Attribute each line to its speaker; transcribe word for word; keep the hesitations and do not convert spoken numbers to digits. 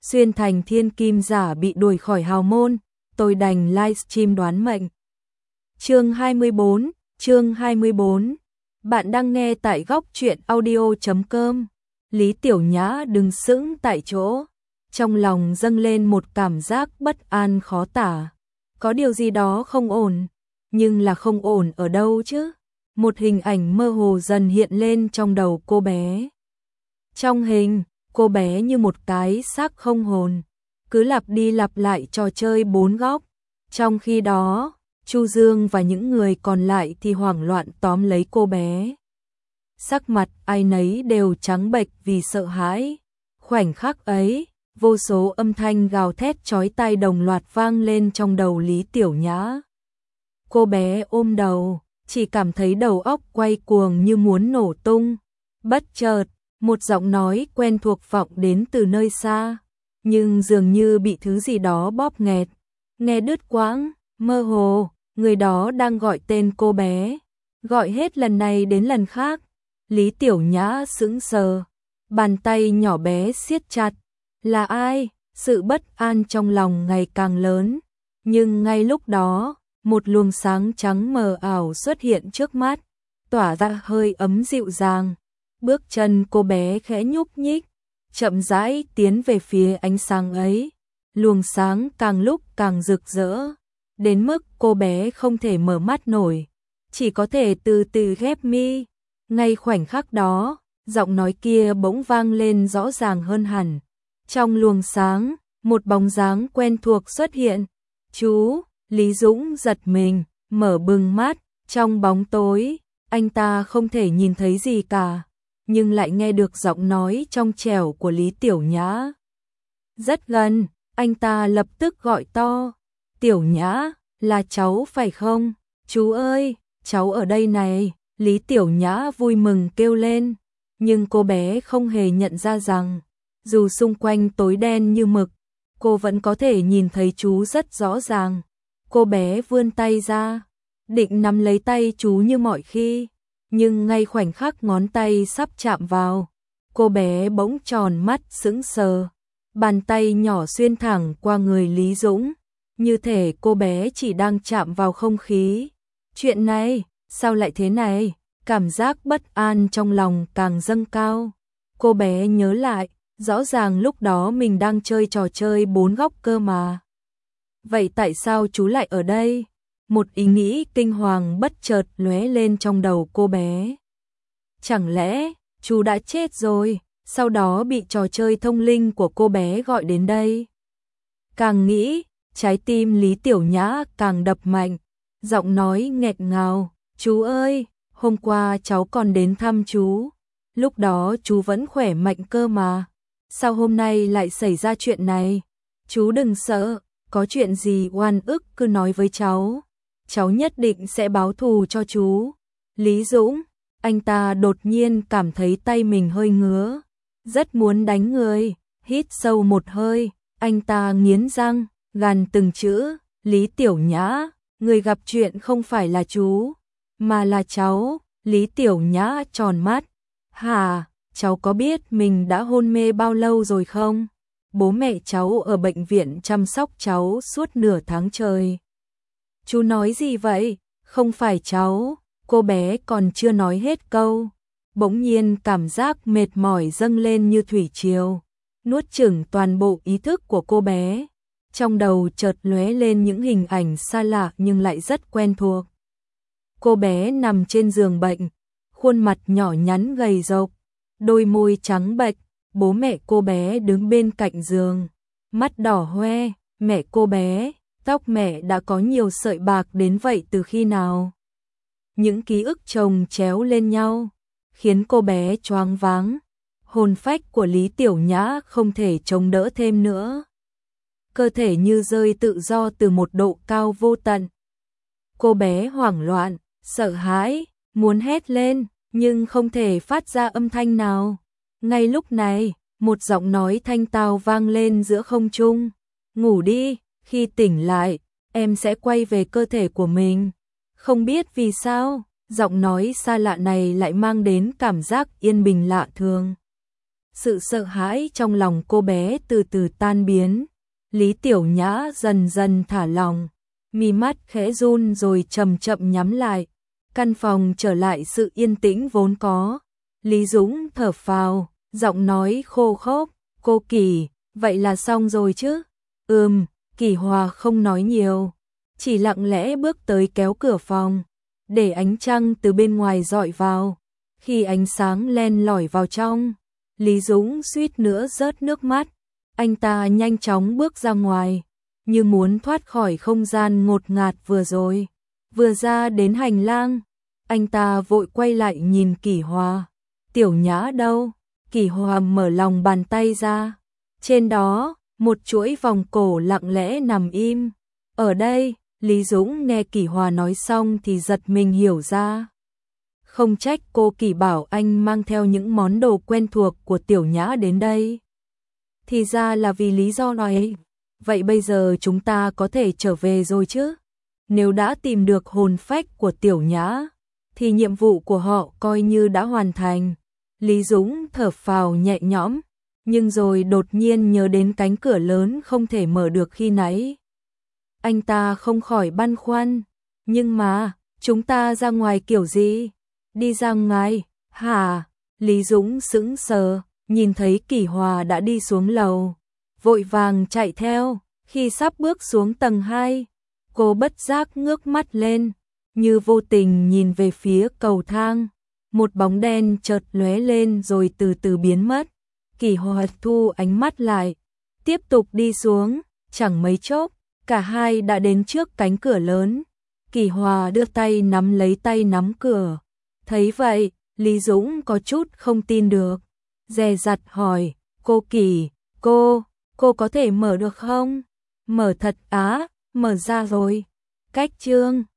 Speaker 1: xuyên thành thiên kim giả bị đuổi khỏi hào môn, tôi đành livestream đoán mệnh. Chương hai mươi bốn, chương hai mươi bốn. Bạn đang nghe tại góc truyện audio chấm com. Lý Tiểu Nhã đứng sững tại chỗ, trong lòng dâng lên một cảm giác bất an khó tả. Có điều gì đó không ổn, nhưng là không ổn ở đâu chứ? Một hình ảnh mơ hồ dần hiện lên trong đầu cô bé. Trong hình, cô bé như một cái xác không hồn, cứ lặp đi lặp lại trò chơi bốn góc. Trong khi đó, Chu Dương và những người còn lại thì hoảng loạn tóm lấy cô bé. Sắc mặt ai nấy đều trắng bệch vì sợ hãi. Khoảnh khắc ấy, vô số âm thanh gào thét chói tai đồng loạt vang lên trong đầu Lý Tiểu Nhã. Cô bé ôm đầu, chỉ cảm thấy đầu óc quay cuồng như muốn nổ tung. Bất chợt, một giọng nói quen thuộc vọng đến từ nơi xa, nhưng dường như bị thứ gì đó bóp nghẹt, nghe đứt quãng, mơ hồ, người đó đang gọi tên cô bé, gọi hết lần này đến lần khác. Lý Tiểu Nhã sững sờ, bàn tay nhỏ bé siết chặt. Là ai? Sự bất an trong lòng ngày càng lớn, nhưng ngay lúc đó, một luồng sáng trắng mờ ảo xuất hiện trước mắt, tỏa ra hơi ấm dịu dàng. Bước chân cô bé khẽ nhúc nhích, chậm rãi tiến về phía ánh sáng ấy. Luồng sáng càng lúc càng rực rỡ, đến mức cô bé không thể mở mắt nổi, chỉ có thể từ từ khép mi. Ngay khoảnh khắc đó, giọng nói kia bỗng vang lên rõ ràng hơn hẳn. Trong luồng sáng, một bóng dáng quen thuộc xuất hiện. Chú, Lý Dũng giật mình, mở bừng mắt, trong bóng tối, anh ta không thể nhìn thấy gì cả, nhưng lại nghe được giọng nói trong trẻo của Lý Tiểu Nhã. Rất gần, anh ta lập tức gọi to, Tiểu Nhã, là cháu phải không? Chú ơi, cháu ở đây này. Lý Tiểu Nhã vui mừng kêu lên, nhưng cô bé không hề nhận ra rằng, dù xung quanh tối đen như mực, cô vẫn có thể nhìn thấy chú rất rõ ràng. Cô bé vươn tay ra, định nắm lấy tay chú như mọi khi, nhưng ngay khoảnh khắc ngón tay sắp chạm vào, cô bé bỗng tròn mắt sững sờ, bàn tay nhỏ xuyên thẳng qua người Lý Dũng, như thể cô bé chỉ đang chạm vào không khí. Chuyện này, sao lại thế này? Cảm giác bất an trong lòng càng dâng cao. Cô bé nhớ lại, rõ ràng lúc đó mình đang chơi trò chơi bốn góc cơ mà. Vậy tại sao chú lại ở đây? Một ý nghĩ kinh hoàng bất chợt lóe lên trong đầu cô bé. Chẳng lẽ chú đã chết rồi, sau đó bị trò chơi thông linh của cô bé gọi đến đây? Càng nghĩ, trái tim Lý Tiểu Nhã càng đập mạnh, giọng nói nghẹt ngào, chú ơi, hôm qua cháu còn đến thăm chú, lúc đó chú vẫn khỏe mạnh cơ mà, sao hôm nay lại xảy ra chuyện này? Chú đừng sợ, có chuyện gì oan ức cứ nói với cháu, cháu nhất định sẽ báo thù cho chú. Lý Dũng, anh ta đột nhiên cảm thấy tay mình hơi ngứa, rất muốn đánh người, hít sâu một hơi, anh ta nghiến răng, gằn từng chữ, Lý Tiểu Nhã, người gặp chuyện không phải là chú, mà là cháu. Lý Tiểu Nhã tròn mắt, hả, cháu có biết mình đã hôn mê bao lâu rồi không? Bố mẹ cháu ở bệnh viện chăm sóc cháu suốt nửa tháng trời. Chú nói gì vậy? Không phải cháu. Cô bé còn chưa nói hết câu, bỗng nhiên cảm giác mệt mỏi dâng lên như thủy triều, nuốt chửng toàn bộ ý thức của cô bé. Trong đầu chợt lóe lên những hình ảnh xa lạ nhưng lại rất quen thuộc. Cô bé nằm trên giường bệnh, khuôn mặt nhỏ nhắn gầy rộc, đôi môi trắng bệch, bố mẹ cô bé đứng bên cạnh giường, mắt đỏ hoe, mẹ cô bé, tóc mẹ đã có nhiều sợi bạc đến vậy từ khi nào? Những ký ức chồng chéo lên nhau, khiến cô bé choáng váng, hồn phách của Lý Tiểu Nhã không thể chống đỡ thêm nữa. Cơ thể như rơi tự do từ một độ cao vô tận. Cô bé hoảng loạn, sợ hãi, muốn hét lên, nhưng không thể phát ra âm thanh nào. Ngay lúc này, một giọng nói thanh tao vang lên giữa không trung. Ngủ đi, khi tỉnh lại, em sẽ quay về cơ thể của mình. Không biết vì sao, giọng nói xa lạ này lại mang đến cảm giác yên bình lạ thường. Sự sợ hãi trong lòng cô bé từ từ tan biến. Lý Tiểu Nhã dần dần thả lòng, mi mắt khẽ run rồi chậm chậm nhắm lại. Căn phòng trở lại sự yên tĩnh vốn có. Lý Dũng thở phào, giọng nói khô khốc, cô Kỳ, vậy là xong rồi chứ? Ừm, Kỳ Hòa không nói nhiều, chỉ lặng lẽ bước tới kéo cửa phòng, để ánh trăng từ bên ngoài dọi vào. Khi ánh sáng len lỏi vào trong, Lý Dũng suýt nữa rớt nước mắt. Anh ta nhanh chóng bước ra ngoài, như muốn thoát khỏi không gian ngột ngạt vừa rồi. Vừa ra đến hành lang, anh ta vội quay lại nhìn Kỳ Hòa. Tiểu Nhã đâu? Kỳ Hòa mở lòng bàn tay ra. Trên đó, một chuỗi vòng cổ lặng lẽ nằm im. Ở đây, Lý Dũng nghe Kỳ Hòa nói xong thì giật mình hiểu ra. Không trách cô Kỳ bảo anh mang theo những món đồ quen thuộc của Tiểu Nhã đến đây. Thì ra là vì lý do này. Vậy bây giờ chúng ta có thể trở về rồi chứ? Nếu đã tìm được hồn phách của Tiểu Nhã, thì nhiệm vụ của họ coi như đã hoàn thành. Lý Dũng thở phào nhẹ nhõm, nhưng rồi đột nhiên nhớ đến cánh cửa lớn không thể mở được khi nãy. Anh ta không khỏi băn khoăn, nhưng mà, chúng ta ra ngoài kiểu gì? Đi ra ngoài, hả? Lý Dũng sững sờ, nhìn thấy Kỳ Hòa đã đi xuống lầu, vội vàng chạy theo. Khi sắp bước xuống tầng hai, cô bất giác ngước mắt lên, như vô tình nhìn về phía cầu thang. Một bóng đen chợt lóe lên rồi từ từ biến mất. Kỳ Hòa thu ánh mắt lại, tiếp tục đi xuống, chẳng mấy chốc, cả hai đã đến trước cánh cửa lớn. Kỳ Hòa đưa tay nắm lấy tay nắm cửa. Thấy vậy, Lý Dũng có chút không tin được, dè dặt hỏi, cô Kỳ, cô, cô có thể mở được không? Mở thật á, mở ra rồi. Cách chương